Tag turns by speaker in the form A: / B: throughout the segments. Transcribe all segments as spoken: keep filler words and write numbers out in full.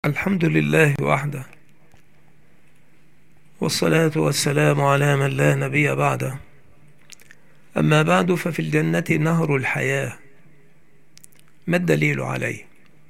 A: الحمد لله وحده، والصلاة والسلام على من لا نبي بعده. أما بعد، ففي الجنة نهر الحياة. ما الدليل عليه؟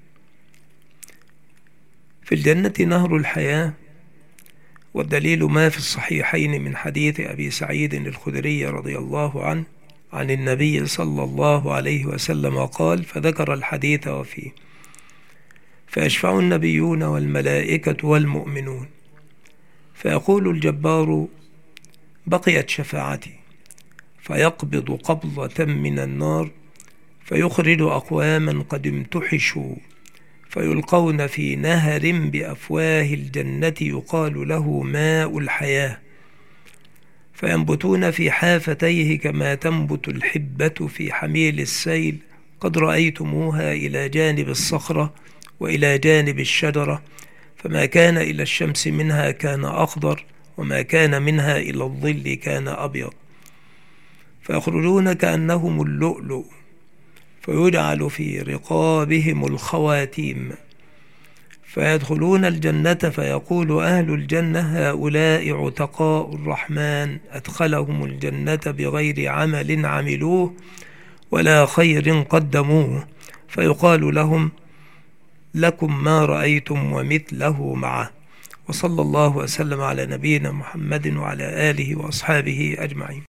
A: في الجنة نهر الحياة، والدليل ما في الصحيحين من حديث أبي سعيد الخدري رضي الله عنه عن النبي صلى الله عليه وسلم قال، فذكر الحديث وفيه: فيشفع النبيون والملائكة والمؤمنون، فيقول الجبار: بقيت شفاعتي، فيقبض قبضة من النار، فيخرج أقواما قد امتحشوا، فيلقون في نهر بأفواه الجنة يقال له ماء الحياة، فينبتون في حافتيه كما تنبت الحبة في حميل السيل، قد رأيتموها إلى جانب الصخرة وإلى جانب الشجرة، فما كان إلى الشمس منها كان أخضر، وما كان منها إلى الظل كان أبيض، فيخرجون كأنهم اللؤلؤ، فيجعل في رقابهم الخواتيم، فيدخلون الجنة، فيقول أهل الجنة: هؤلاء عتقاء الرحمن، أدخلهم الجنة بغير عمل عملوه ولا خير قدموه، فيقال لهم: لكم ما رأيتم ومثله معه. وصلى الله وسلم على نبينا محمد وعلى آله وأصحابه أجمعين.